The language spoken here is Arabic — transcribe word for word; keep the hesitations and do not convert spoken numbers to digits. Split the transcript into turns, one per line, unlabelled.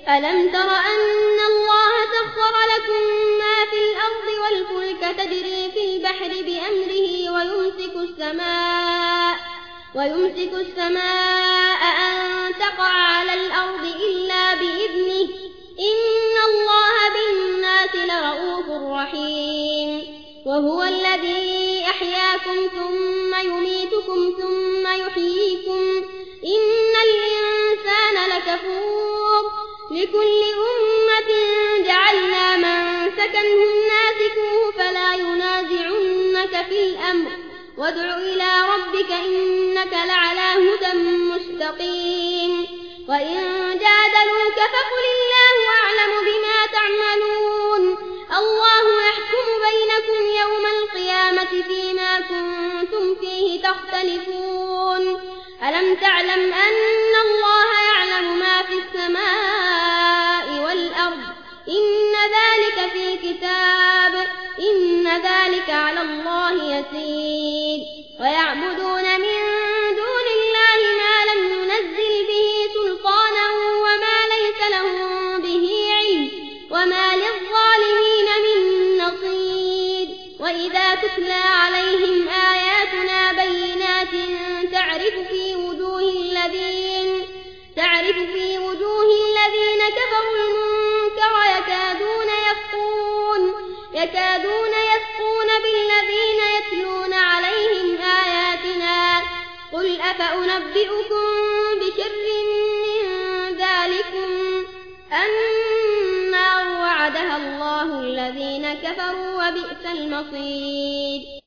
ألم تر أن الله سخر لكم ما في الأرض والفلك تجري في البحر بأمره ويمسك السماء ويمسك السماء أن تقع على الأرض إلا بإذنه إن الله بالناس لرؤوف رحيم وهو الذي أحياكم ثم يميتكم ثم يحييكم إن الإنسان لكفور لكل أمة جعلنا من سكنهم ناسكوه فلا ينازعنك في الأمر وادع إلى ربك إنك لعلى هدى مستقيم وإن جادلوك فقل الله أعلم بما تعملون الله يحكم بينكم يوم القيامة فيما كنتم فيه تختلفون ألم تعلم أن الله يعلم ما في السماء والأرض إن ذلك في كتاب إن ذلك على الله يسير ويعبدون من دون الله ما لم ينزل به سلطانا وما ليس لهم به علم وما للظالمين من نصير وإذا تتلى عليهم آياتنا بينات تعرف في وجوه الذين تعرف في وجوه الذين كفروا المنكر يكادون يسقون يكادون يسقون بالذين يتلون عليهم آياتنا قل أفأنبئكم بشر من ذلكم النار وعدها الله الذين كفروا وبئس المصير